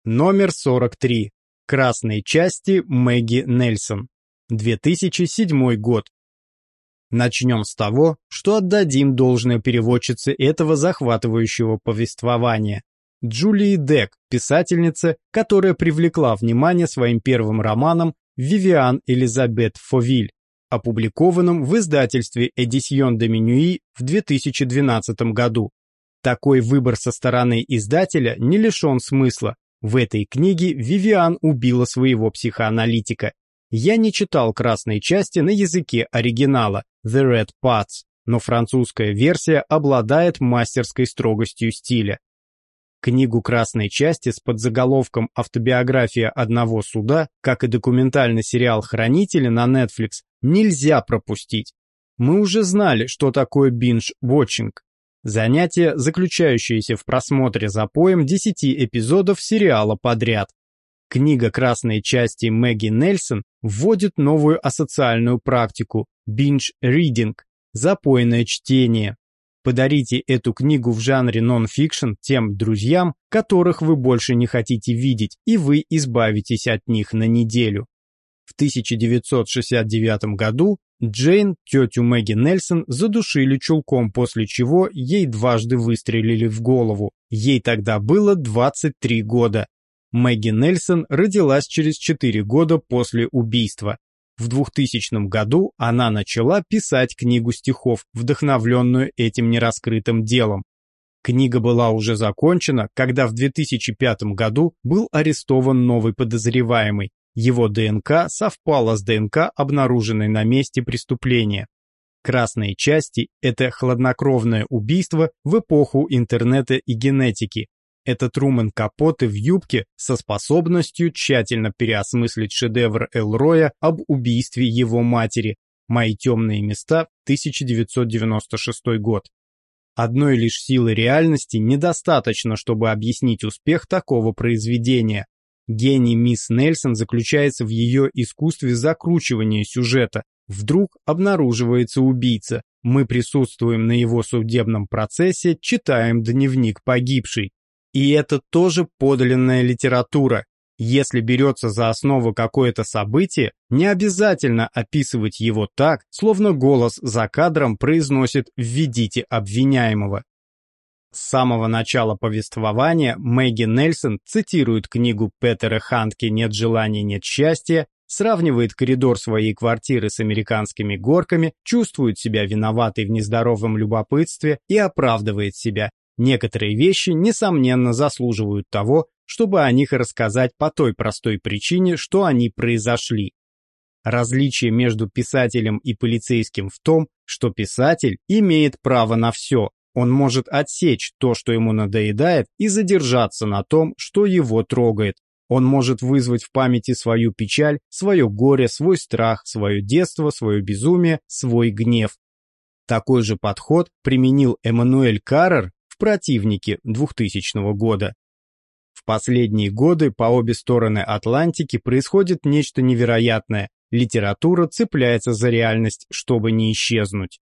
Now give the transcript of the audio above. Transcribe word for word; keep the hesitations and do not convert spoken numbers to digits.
Номер сорок три. Красные части Мэгги Нельсон. две тысячи седьмой год. Начнем с того, что отдадим должное переводчице этого захватывающего повествования. Джулии Дек, писательнице, которая привлекла внимание своим первым романом «Вивиан Элизабет Фовиль», опубликованным в издательстве «Эдисьон де Минюи» в две тысячи двенадцатом году. Такой выбор со стороны издателя не лишен смысла. В этой книге Вивиан убила своего психоаналитика. Я не читал красные части на языке оригинала The Red Parts, но французская версия обладает мастерской строгостью стиля. Книгу «Красные части» с подзаголовком «Автобиография одного суда», как и документальный сериал «Хранители» на Netflix, нельзя пропустить. Мы уже знали, что такое binge-watching. Занятие, заключающееся в просмотре запоем десяти эпизодов сериала подряд. Книга «Красные части» Мэгги Нельсон вводит новую асоциальную практику – binge-reading – запойное чтение. Подарите эту книгу в жанре нон-фикшн тем друзьям, которых вы больше не хотите видеть, и вы избавитесь от них на неделю. В тысяча девятьсот шестьдесят девятом году Джейн, тетю Мэгги Нельсон, задушили чулком, после чего ей дважды выстрелили в голову. Ей тогда было двадцать три года. Мэгги Нельсон родилась через четыре года после убийства. В двухтысячном году она начала писать книгу стихов, вдохновленную этим нераскрытым делом. Книга была уже закончена, когда в две тысячи пятом году был арестован новый подозреваемый. Его ДНК совпала с ДНК, обнаруженной на месте преступления. «Красные части» — это хладнокровное убийство в эпоху интернета и генетики. Это Трумэн Капоте в юбке со способностью тщательно переосмыслить шедевр Элроя об убийстве его матери «Мои темные места», тысяча девятьсот девяносто шестой год. Одной лишь силы реальности недостаточно, чтобы объяснить успех такого произведения. Гений мисс Нельсон заключается в ее искусстве закручивания сюжета. Вдруг обнаруживается убийца. Мы присутствуем на его судебном процессе, читаем дневник погибшей. И это тоже подлинная литература. Если берется за основу какое-то событие, не обязательно описывать его так, словно голос за кадром произносит «введите обвиняемого». С самого начала повествования Мэгги Нельсон цитирует книгу Петера Хандке «Нет желания, нет счастья», сравнивает коридор своей квартиры с американскими горками, чувствует себя виноватой в нездоровом любопытстве и оправдывает себя. Некоторые вещи, несомненно, заслуживают того, чтобы о них рассказать по той простой причине, что они произошли. Различие между писателем и полицейским в том, что писатель имеет право на все. Он может отсечь то, что ему надоедает, и задержаться на том, что его трогает. Он может вызвать в памяти свою печаль, свое горе, свой страх, свое детство, свое безумие, свой гнев. Такой же подход применил Эммануэль Каррер в «Противнике» двухтысячного года. В последние годы по обе стороны Атлантики происходит нечто невероятное. Литература цепляется за реальность, чтобы не исчезнуть.